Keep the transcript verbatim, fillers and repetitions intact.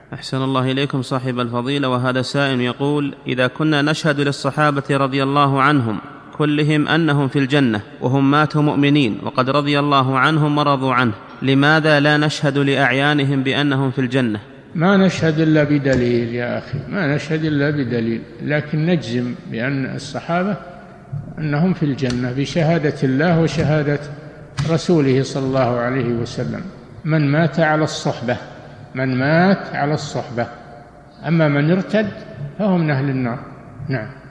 أحسن الله إليكم صاحب الفضيلة. وهذا سائل يقول: إذا كنا نشهد للصحابة رضي الله عنهم كلهم أنهم في الجنة وهم ماتوا مؤمنين وقد رضي الله عنهم ورضوا عنه، لماذا لا نشهد لأعيانهم بأنهم في الجنة؟ ما نشهد إلا بدليل يا أخي، ما نشهد إلا بدليل، لكن نجزم بأن الصحابة أنهم في الجنة بشهادة الله وشهادة رسوله صلى الله عليه وسلم. من مات على الصحبة، من مات على الصحبة، أما من ارتد فهم من أهل النار. نعم.